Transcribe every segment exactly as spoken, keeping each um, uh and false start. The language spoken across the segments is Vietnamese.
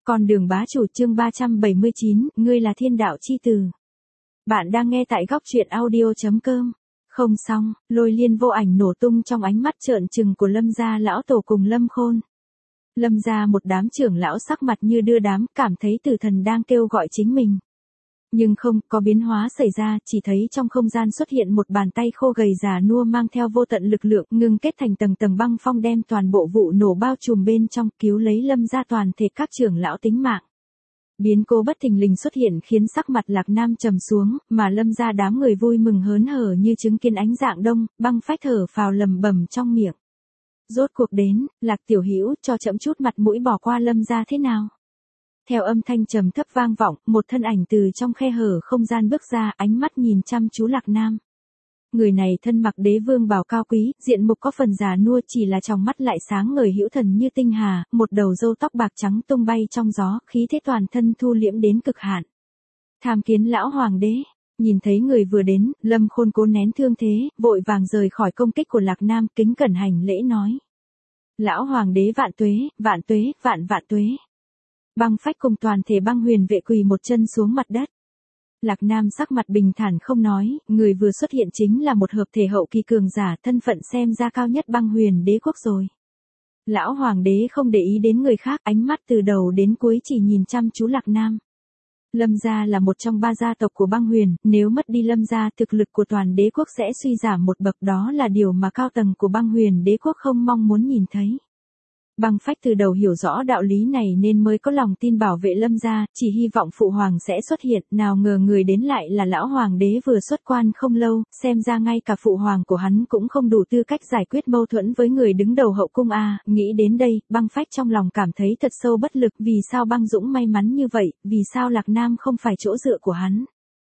Con đường bá chủ chương ba trăm bảy mươi chín, ngươi là thiên đạo chi tử. Bạn đang nghe tại góc truyện audio chấm com. Không xong, Lôi Liên vô ảnh nổ tung trong ánh mắt trợn trừng của Lâm gia lão tổ cùng Lâm Khôn. Lâm gia một đám trưởng lão sắc mặt như đưa đám, cảm thấy tử thần đang kêu gọi chính mình. Nhưng không, có biến hóa xảy ra, chỉ thấy trong không gian xuất hiện một bàn tay khô gầy già nua mang theo vô tận lực lượng, ngưng kết thành tầng tầng băng phong đem toàn bộ vụ nổ bao trùm bên trong, cứu lấy Lâm gia toàn thể các trưởng lão tính mạng. Biến cố bất thình lình xuất hiện khiến sắc mặt Lạc Nam trầm xuống, mà Lâm gia đám người vui mừng hớn hở như chứng kiến ánh dạng đông, băng phách thở phào lầm bầm trong miệng. Rốt cuộc đến, Lạc tiểu hữu, cho chậm chút mặt mũi bỏ qua Lâm gia thế nào? Theo âm thanh trầm thấp vang vọng, một thân ảnh từ trong khe hở không gian bước ra, ánh mắt nhìn chăm chú Lạc Nam. Người này thân mặc đế vương bào cao quý, diện mục có phần già nua, chỉ là trong mắt lại sáng ngời hữu thần như tinh hà, một đầu râu tóc bạc trắng tung bay trong gió, khí thế toàn thân thu liễm đến cực hạn. Tham kiến lão hoàng đế. Nhìn thấy người vừa đến, Lâm Khôn cố nén thương thế, vội vàng rời khỏi công kích của Lạc Nam, kính cẩn hành lễ nói: Lão hoàng đế vạn tuế, vạn tuế, vạn vạn tuế. Băng phách cùng toàn thể băng huyền vệ quỳ một chân xuống mặt đất. Lạc Nam sắc mặt bình thản không nói, người vừa xuất hiện chính là một hợp thể hậu kỳ cường giả, thân phận xem ra cao nhất băng huyền đế quốc rồi. Lão hoàng đế không để ý đến người khác, ánh mắt từ đầu đến cuối chỉ nhìn chăm chú Lạc Nam. Lâm gia là một trong ba gia tộc của băng huyền, nếu mất đi Lâm gia, thực lực của toàn đế quốc sẽ suy giảm một bậc, đó là điều mà cao tầng của băng huyền đế quốc không mong muốn nhìn thấy. Băng phách từ đầu hiểu rõ đạo lý này nên mới có lòng tin bảo vệ Lâm gia, chỉ hy vọng phụ hoàng sẽ xuất hiện, nào ngờ người đến lại là lão hoàng đế vừa xuất quan không lâu, xem ra ngay cả phụ hoàng của hắn cũng không đủ tư cách giải quyết mâu thuẫn với người đứng đầu hậu cung a. À, nghĩ đến đây, băng phách trong lòng cảm thấy thật sâu bất lực, vì sao băng dũng may mắn như vậy, vì sao Lạc Nam không phải chỗ dựa của hắn.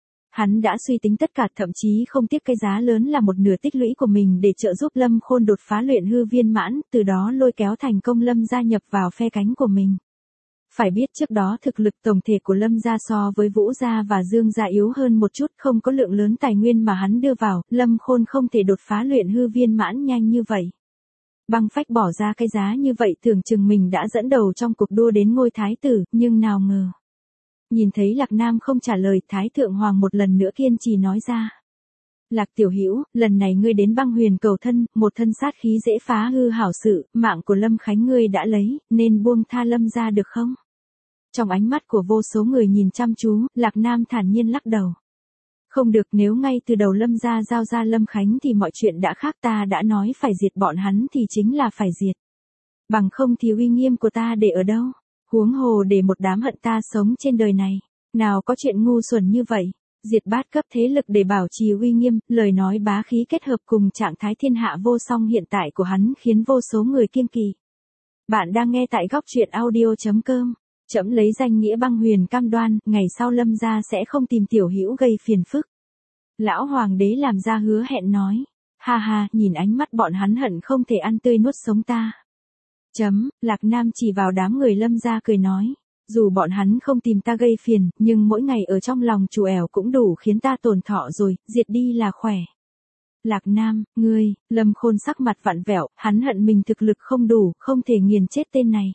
Hắn đã suy tính tất cả, thậm chí không tiếc cái giá lớn là một nửa tích lũy của mình để trợ giúp Lâm Khôn đột phá luyện hư viên mãn, từ đó lôi kéo thành công Lâm gia nhập vào phe cánh của mình. Phải biết trước đó thực lực tổng thể của Lâm gia so với Vũ gia và Dương gia yếu hơn một chút, không có lượng lớn tài nguyên mà hắn đưa vào, Lâm Khôn không thể đột phá luyện hư viên mãn nhanh như vậy. Băng phách bỏ ra cái giá như vậy tưởng chừng mình đã dẫn đầu trong cuộc đua đến ngôi thái tử, nhưng nào ngờ. Nhìn thấy Lạc Nam không trả lời, Thái Thượng Hoàng một lần nữa kiên trì nói ra: Lạc tiểu hữu, lần này ngươi đến băng huyền cầu thân, một thân sát khí dễ phá hư hảo sự, mạng của Lâm Khánh ngươi đã lấy, nên buông tha Lâm gia được không? Trong ánh mắt của vô số người nhìn chăm chú, Lạc Nam thản nhiên lắc đầu. Không được, nếu ngay từ đầu Lâm gia giao ra Lâm Khánh thì mọi chuyện đã khác, ta đã nói phải diệt bọn hắn thì chính là phải diệt. Bằng không thì uy nghiêm của ta để ở đâu? Huống hồ để một đám hận ta sống trên đời này, nào có chuyện ngu xuẩn như vậy. Diệt bát cấp thế lực để bảo trì uy nghiêm, lời nói bá khí kết hợp cùng trạng thái thiên hạ vô song hiện tại của hắn khiến vô số người kiêng kỵ. Bạn đang nghe tại góc truyện audio chấm com. Trẫm lấy danh nghĩa băng huyền cam đoan, ngày sau Lâm gia sẽ không tìm tiểu hữu gây phiền phức. Lão hoàng đế làm ra hứa hẹn nói. Ha ha, nhìn ánh mắt bọn hắn hận không thể ăn tươi nuốt sống ta. Chấm, Lạc Nam chỉ vào đám người Lâm gia cười nói, dù bọn hắn không tìm ta gây phiền, nhưng mỗi ngày ở trong lòng chủ ẻo cũng đủ khiến ta tổn thọ rồi, diệt đi là khỏe. Lạc Nam, ngươi, Lâm Khôn sắc mặt vặn vẹo, hắn hận mình thực lực không đủ, không thể nghiền chết tên này.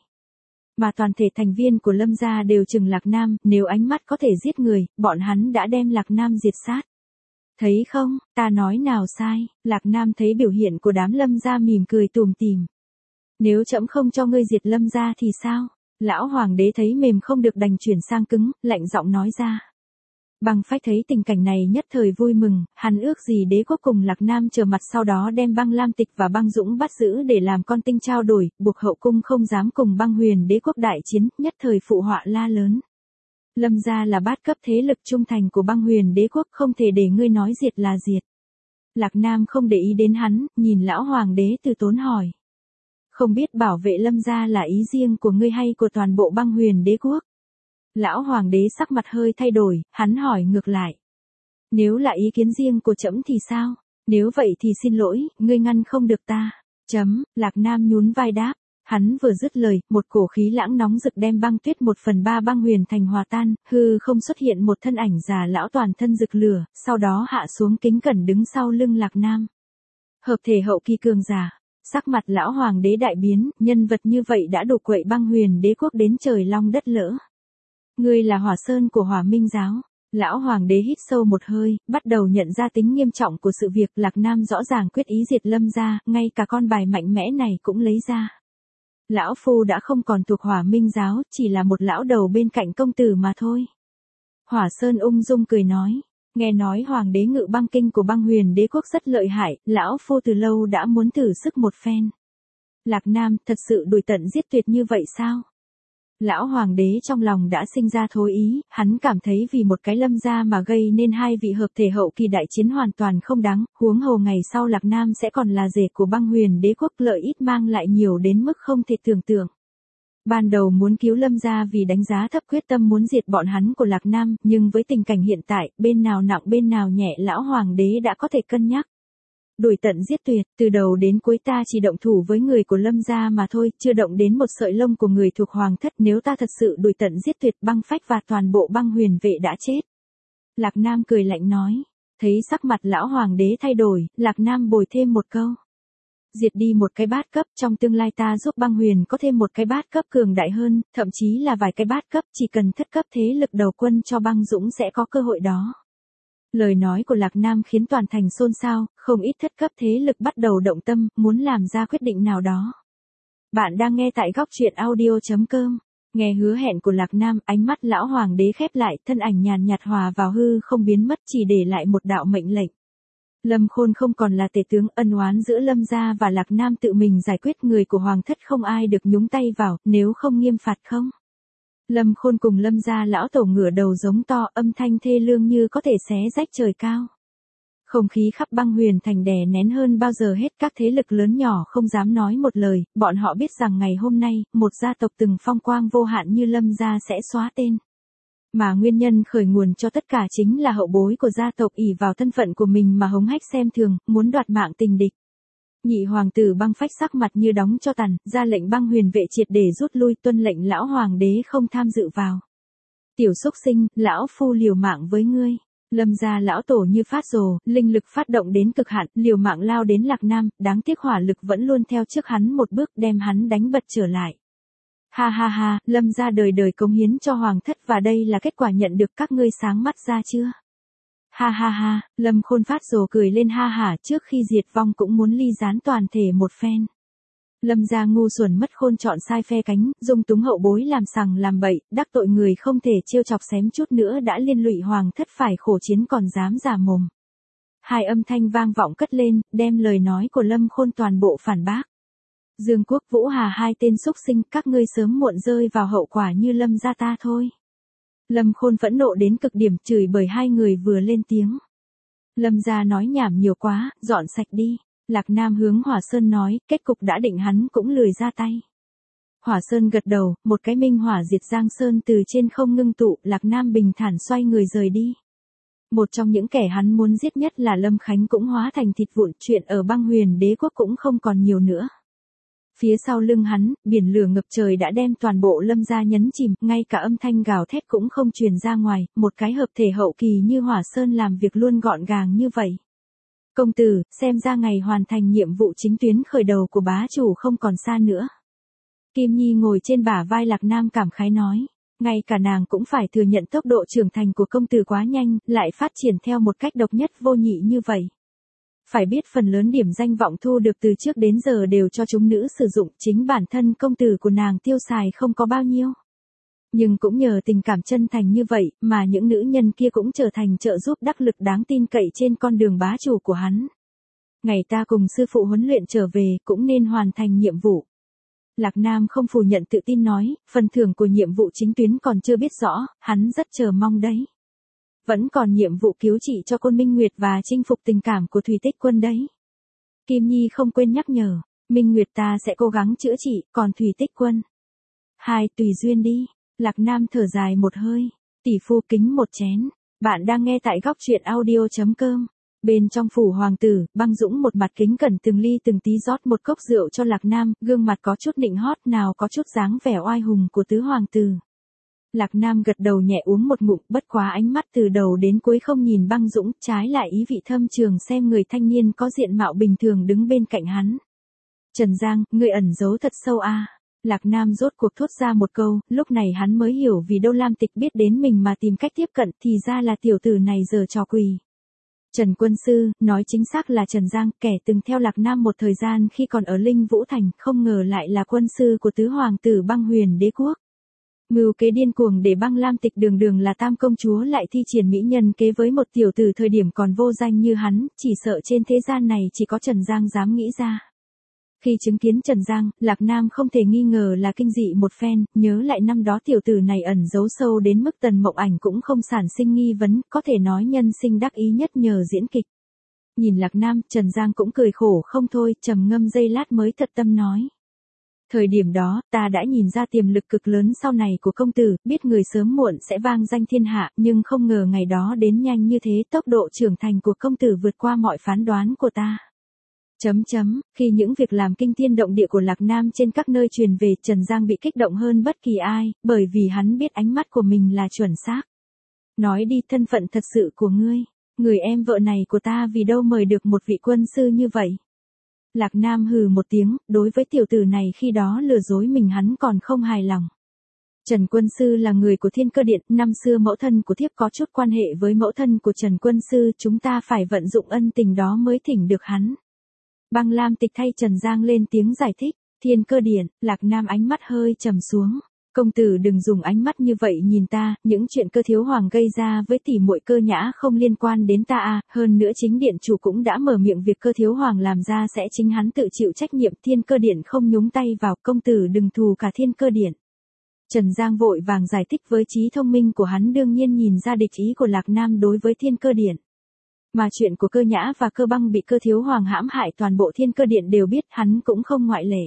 Mà toàn thể thành viên của Lâm gia đều chừng Lạc Nam, nếu ánh mắt có thể giết người, bọn hắn đã đem Lạc Nam diệt sát. Thấy không, ta nói nào sai, Lạc Nam thấy biểu hiện của đám Lâm gia mỉm cười tủm tỉm. Nếu trẫm không cho ngươi diệt Lâm gia thì sao? Lão hoàng đế thấy mềm không được đành chuyển sang cứng, lạnh giọng nói ra. Băng phách thấy tình cảnh này nhất thời vui mừng, hắn ước gì đế quốc cùng Lạc Nam trở mặt, sau đó đem băng lam tịch và băng dũng bắt giữ để làm con tin trao đổi, buộc hậu cung không dám cùng băng huyền đế quốc đại chiến, nhất thời phụ họa la lớn. Lâm gia là bát cấp thế lực trung thành của băng huyền đế quốc, không thể để ngươi nói diệt là diệt. Lạc Nam không để ý đến hắn, nhìn lão hoàng đế từ tốn hỏi. Không biết bảo vệ Lâm gia là ý riêng của ngươi hay của toàn bộ băng huyền đế quốc? Lão hoàng đế sắc mặt hơi thay đổi, hắn hỏi ngược lại. Nếu là ý kiến riêng của trẫm thì sao? Nếu vậy thì xin lỗi, ngươi ngăn không được ta. Chấm, Lạc Nam nhún vai đáp. Hắn vừa dứt lời, một cổ khí lãng nóng rực đem băng tuyết một phần ba băng huyền thành hòa tan, hư không xuất hiện một thân ảnh già lão toàn thân rực lửa, sau đó hạ xuống kính cẩn đứng sau lưng Lạc Nam. Hợp thể hậu kỳ cường giả. Sắc mặt lão hoàng đế đại biến, nhân vật như vậy đã đủ quậy băng huyền đế quốc đến trời long đất lỡ. Ngươi là Hỏa Sơn của Hỏa Minh giáo. Lão hoàng đế hít sâu một hơi, bắt đầu nhận ra tính nghiêm trọng của sự việc. Lạc Nam rõ ràng quyết ý diệt Lâm gia, ngay cả con bài mạnh mẽ này cũng lấy ra. Lão phu đã không còn thuộc Hỏa Minh giáo, chỉ là một lão đầu bên cạnh công tử mà thôi. Hỏa Sơn ung dung cười nói, nghe nói hoàng đế ngự băng kinh của băng huyền đế quốc rất lợi hại, lão phu từ lâu đã muốn thử sức một phen. Lạc Nam, thật sự đuổi tận giết tuyệt như vậy sao? Lão hoàng đế trong lòng đã sinh ra thối ý, hắn cảm thấy vì một cái Lâm gia mà gây nên hai vị hợp thể hậu kỳ đại chiến hoàn toàn không đáng, huống hồ ngày sau Lạc Nam sẽ còn là rể của băng huyền đế quốc, lợi ích mang lại nhiều đến mức không thể tưởng tượng. Ban đầu muốn cứu Lâm gia vì đánh giá thấp quyết tâm muốn diệt bọn hắn của Lạc Nam, nhưng với tình cảnh hiện tại, bên nào nặng bên nào nhẹ lão hoàng đế đã có thể cân nhắc. Đuổi tận giết tuyệt, từ đầu đến cuối ta chỉ động thủ với người của Lâm gia mà thôi, chưa động đến một sợi lông của người thuộc hoàng thất, nếu ta thật sự đuổi tận giết tuyệt băng phách và toàn bộ băng huyền vệ đã chết. Lạc Nam cười lạnh nói, thấy sắc mặt lão hoàng đế thay đổi, Lạc Nam bồi thêm một câu. Diệt đi một cái bát cấp, trong tương lai ta giúp băng huyền có thêm một cái bát cấp cường đại hơn, thậm chí là vài cái bát cấp, chỉ cần thất cấp thế lực đầu quân cho băng dũng sẽ có cơ hội đó. Lời nói của Lạc Nam khiến toàn thành xôn xao, không ít thất cấp thế lực bắt đầu động tâm, muốn làm ra quyết định nào đó. Bạn đang nghe tại góc truyện audio chấm com. Nghe hứa hẹn của Lạc Nam, ánh mắt lão hoàng đế khép lại, thân ảnh nhàn nhạt hòa vào hư không biến mất, chỉ để lại một đạo mệnh lệnh. Lâm Khôn không còn là tể tướng, ân oán giữa Lâm gia và Lạc Nam tự mình giải quyết, người của hoàng thất không ai được nhúng tay vào, nếu không nghiêm phạt không. Lâm Khôn cùng Lâm gia lão tổ ngửa đầu giống to, âm thanh thê lương như có thể xé rách trời cao. Không khí khắp băng huyền thành đè nén hơn bao giờ hết, các thế lực lớn nhỏ không dám nói một lời, bọn họ biết rằng ngày hôm nay, một gia tộc từng phong quang vô hạn như Lâm gia sẽ xóa tên. Mà nguyên nhân khởi nguồn cho tất cả chính là hậu bối của gia tộc ỷ vào thân phận của mình mà hống hách xem thường, muốn đoạt mạng tình địch. Nhị hoàng tử băng phách sắc mặt như đóng cho tàn, ra lệnh băng huyền vệ triệt để rút lui, tuân lệnh lão hoàng đế không tham dự vào. Tiểu xúc sinh, lão phu liều mạng với ngươi. Lâm gia lão tổ như phát rồ, linh lực phát động đến cực hạn, liều mạng lao đến Lạc Nam, đáng tiếc hỏa lực vẫn luôn theo trước hắn một bước, đem hắn đánh bật trở lại. Ha ha ha, Lâm gia đời đời cống hiến cho hoàng thất và đây là kết quả nhận được, các ngươi sáng mắt ra chưa? Ha ha ha, Lâm Khôn phát rồ cười lên ha hả, trước khi diệt vong cũng muốn ly gián toàn thể một phen. Lâm gia ngu xuẩn mất khôn chọn sai phe cánh, dung túng hậu bối làm sằng làm bậy, đắc tội người không thể trêu chọc, xém chút nữa đã liên lụy hoàng thất phải khổ chiến còn dám giả mồm. Hai âm thanh vang vọng cất lên, đem lời nói của Lâm Khôn toàn bộ phản bác. Dương Quốc Vũ Hà, hai tên xúc sinh, các ngươi sớm muộn rơi vào hậu quả như Lâm gia ta thôi. Lâm Khôn phẫn nộ đến cực điểm, chửi bởi hai người vừa lên tiếng. Lâm gia nói nhảm nhiều quá, dọn sạch đi. Lạc Nam hướng Hỏa Sơn nói, kết cục đã định, hắn cũng lười ra tay. Hỏa Sơn gật đầu, một cái minh hỏa diệt Giang Sơn từ trên không ngưng tụ, Lạc Nam bình thản xoay người rời đi. Một trong những kẻ hắn muốn giết nhất là Lâm Khánh cũng hóa thành thịt vụn, chuyện ở băng huyền đế quốc cũng không còn nhiều nữa. Phía sau lưng hắn, biển lửa ngập trời đã đem toàn bộ Lâm gia nhấn chìm, ngay cả âm thanh gào thét cũng không truyền ra ngoài, một cái hợp thể hậu kỳ như Hỏa Sơn làm việc luôn gọn gàng như vậy. Công tử, xem ra ngày hoàn thành nhiệm vụ chính tuyến khởi đầu của bá chủ không còn xa nữa. Kim Nhi ngồi trên bả vai Lạc Nam cảm khái nói, ngay cả nàng cũng phải thừa nhận tốc độ trưởng thành của công tử quá nhanh, lại phát triển theo một cách độc nhất vô nhị như vậy. Phải biết phần lớn điểm danh vọng thu được từ trước đến giờ đều cho chúng nữ sử dụng, chính bản thân công tử của nàng tiêu xài không có bao nhiêu. Nhưng cũng nhờ tình cảm chân thành như vậy, mà những nữ nhân kia cũng trở thành trợ giúp đắc lực đáng tin cậy trên con đường bá chủ của hắn. Ngày ta cùng sư phụ huấn luyện trở về, cũng nên hoàn thành nhiệm vụ. Lạc Nam không phủ nhận, tự tin nói, phần thưởng của nhiệm vụ chính tuyến còn chưa biết rõ, hắn rất chờ mong đấy. Vẫn còn nhiệm vụ cứu trị cho Côn Minh Nguyệt và chinh phục tình cảm của Thủy Tích Quân đấy. Kim Nhi không quên nhắc nhở, Minh Nguyệt ta sẽ cố gắng chữa trị, còn Thủy Tích Quân. Hai, tùy duyên đi. Lạc Nam thở dài một hơi, tỷ phu kính một chén. Bạn đang nghe tại góc truyện audio chấm com. Bên trong phủ hoàng tử, băng dũng một mặt kính cẩn từng ly từng tí rót một cốc rượu cho Lạc Nam, gương mặt có chút nịnh hót, nào có chút dáng vẻ oai hùng của tứ hoàng tử. Lạc Nam gật đầu nhẹ uống một ngụm, bất quá ánh mắt từ đầu đến cuối không nhìn băng dũng, trái lại ý vị thâm trường xem người thanh niên có diện mạo bình thường đứng bên cạnh hắn. Trần Giang, ngươi ẩn giấu thật sâu a. À. Lạc Nam rốt cuộc thốt ra một câu, lúc này hắn mới hiểu vì đâu Lam Tịch biết đến mình mà tìm cách tiếp cận, thì ra là tiểu tử này giở trò quỷ. Trần Quân Sư, nói chính xác là Trần Giang, kẻ từng theo Lạc Nam một thời gian khi còn ở Linh Vũ Thành, không ngờ lại là quân sư của tứ hoàng tử Băng Huyền Đế quốc. Mưu kế điên cuồng để băng Lam Tịch đường đường là tam công chúa lại thi triển mỹ nhân kế với một tiểu tử thời điểm còn vô danh như hắn, chỉ sợ trên thế gian này chỉ có Trần Giang dám nghĩ ra. Khi chứng kiến Trần Giang, Lạc Nam không thể nghi ngờ là kinh dị một phen, nhớ lại năm đó tiểu tử này ẩn giấu sâu đến mức Tần Mộng Ảnh cũng không sản sinh nghi vấn, có thể nói nhân sinh đắc ý nhất nhờ diễn kịch. Nhìn Lạc Nam, Trần Giang cũng cười khổ không thôi, trầm ngâm giây lát mới thật tâm nói. Thời điểm đó, ta đã nhìn ra tiềm lực cực lớn sau này của công tử, biết người sớm muộn sẽ vang danh thiên hạ, nhưng không ngờ ngày đó đến nhanh như thế, tốc độ trưởng thành của công tử vượt qua mọi phán đoán của ta. Chấm chấm, khi những việc làm kinh thiên động địa của Lạc Nam trên các nơi truyền về, Trần Giang bị kích động hơn bất kỳ ai, bởi vì hắn biết ánh mắt của mình là chuẩn xác. Nói đi, thân phận thật sự của ngươi, người em vợ này của ta vì đâu mời được một vị quân sư như vậy. Lạc Nam hừ một tiếng, đối với tiểu tử này khi đó lừa dối mình hắn còn không hài lòng. Trần Quân Sư là người của Thiên Cơ Điện, năm xưa mẫu thân của thiếp có chút quan hệ với mẫu thân của Trần Quân Sư, chúng ta phải vận dụng ân tình đó mới thỉnh được hắn. Băng Lam Tịch thay Trần Giang lên tiếng giải thích, Thiên Cơ Điện, Lạc Nam ánh mắt hơi trầm xuống. Công tử đừng dùng ánh mắt như vậy nhìn ta, những chuyện Cơ thiếu hoàng gây ra với tỷ muội Cơ Nhã không liên quan đến ta à, hơn nữa chính điện chủ cũng đã mở miệng việc Cơ thiếu hoàng làm ra sẽ chính hắn tự chịu trách nhiệm, Thiên Cơ Điện không nhúng tay vào, công tử đừng thù cả Thiên Cơ Điện. Trần Giang vội vàng giải thích, với trí thông minh của hắn đương nhiên nhìn ra địch ý của Lạc Nam đối với Thiên Cơ Điện. Mà chuyện của Cơ Nhã và Cơ Băng bị Cơ thiếu hoàng hãm hại toàn bộ Thiên Cơ Điện đều biết, hắn cũng không ngoại lệ.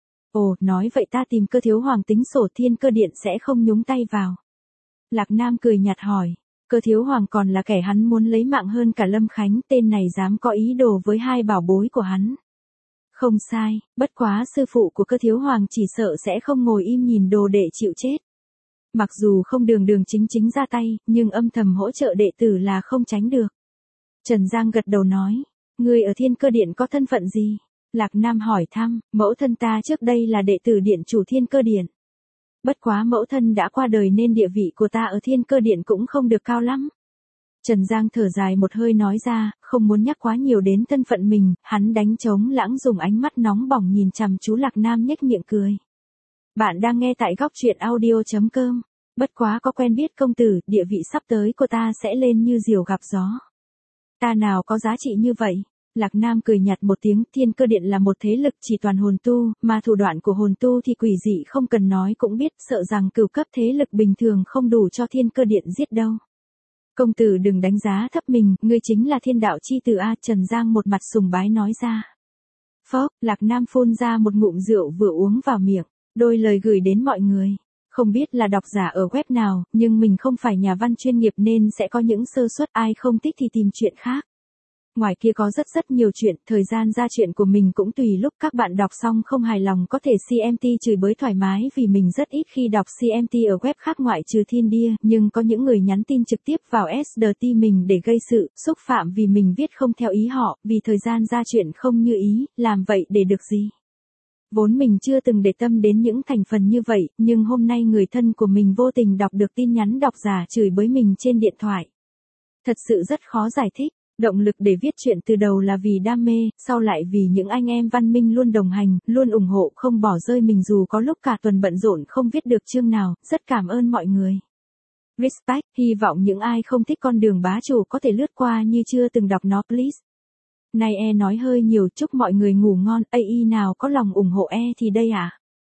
Ồ, nói vậy ta tìm Cơ thiếu hoàng tính sổ, Thiên Cơ Điện sẽ không nhúng tay vào. Lạc Nam cười nhạt hỏi, Cơ thiếu hoàng còn là kẻ hắn muốn lấy mạng hơn cả Lâm Khánh, tên này dám có ý đồ với hai bảo bối của hắn. Không sai, bất quá sư phụ của Cơ thiếu hoàng chỉ sợ sẽ không ngồi im nhìn đồ đệ chịu chết. Mặc dù không đường đường chính chính ra tay, nhưng âm thầm hỗ trợ đệ tử là không tránh được. Trần Giang gật đầu nói, ngươi ở Thiên Cơ Điện có thân phận gì? Lạc Nam hỏi thăm, mẫu thân ta trước đây là đệ tử điện chủ Thiên Cơ Điện. Bất quá mẫu thân đã qua đời nên địa vị của ta ở Thiên Cơ Điện cũng không được cao lắm. Trần Giang thở dài một hơi nói ra, không muốn nhắc quá nhiều đến thân phận mình, hắn đánh trống lãng dùng ánh mắt nóng bỏng nhìn chằm chú Lạc Nam nhếch miệng cười. Bạn đang nghe tại góc truyện audio chấm com. Bất quá có quen biết công tử, địa vị sắp tới của ta sẽ lên như diều gặp gió. Ta nào có giá trị như vậy? Lạc Nam cười nhạt một tiếng, Thiên Cơ Điện là một thế lực chỉ toàn hồn tu, mà thủ đoạn của hồn tu thì quỷ dị không cần nói cũng biết, sợ rằng cửu cấp thế lực bình thường không đủ cho Thiên Cơ Điện giết đâu. Công tử đừng đánh giá thấp mình, ngươi chính là thiên đạo chi tử a. Trần Giang một mặt sùng bái nói ra. Phốc, Lạc Nam phun ra một ngụm rượu vừa uống vào miệng, đôi lời gửi đến mọi người. Không biết là độc giả ở web nào, nhưng mình không phải nhà văn chuyên nghiệp nên sẽ có những sơ suất, ai không thích thì tìm chuyện khác. Ngoài kia có rất rất nhiều chuyện, thời gian ra chuyện của mình cũng tùy lúc, các bạn đọc xong không hài lòng có thể xê em tê chửi bới thoải mái vì mình rất ít khi đọc xê em tê ở web khác ngoại trừ Thiên Đia, nhưng có những người nhắn tin trực tiếp vào ét đê tê mình để gây sự, xúc phạm vì mình viết không theo ý họ, vì thời gian ra chuyện không như ý, làm vậy để được gì? Vốn mình chưa từng để tâm đến những thành phần như vậy, nhưng hôm nay người thân của mình vô tình đọc được tin nhắn độc giả chửi bới mình trên điện thoại. Thật sự rất khó giải thích. Động lực để viết chuyện từ đầu là vì đam mê, sau lại vì những anh em văn minh luôn đồng hành, luôn ủng hộ không bỏ rơi mình dù có lúc cả tuần bận rộn không viết được chương nào, rất cảm ơn mọi người. Respect, hy vọng những ai không thích con đường bá chủ có thể lướt qua như chưa từng đọc nó please. Này e nói hơi nhiều, chúc mọi người ngủ ngon, a i nào có lòng ủng hộ e thì đây à.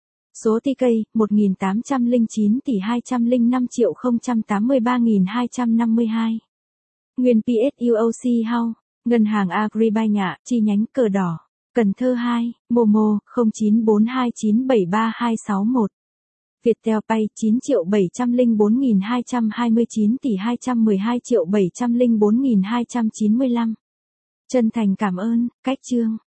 Số tê ca, một nghìn tám trăm lẻ chín tỷ hai trăm lẻ năm triệu không trăm tám mươi ba nghìn hai trăm năm mươi hai. Nguyên pê ét u ô xê House, Ngân hàng Agribank ạ, chi nhánh Cờ Đỏ, Cần Thơ hai, Momo, không chín bốn hai chín bảy ba hai sáu một. Viettel Pay chín triệu bảy trăm lẻ bốn nghìn hai trăm hai mươi chín tỷ hai trăm mười hai triệu bảy trăm lẻ bốn nghìn hai trăm chín mươi lăm. Chân thành cảm ơn, cách chương.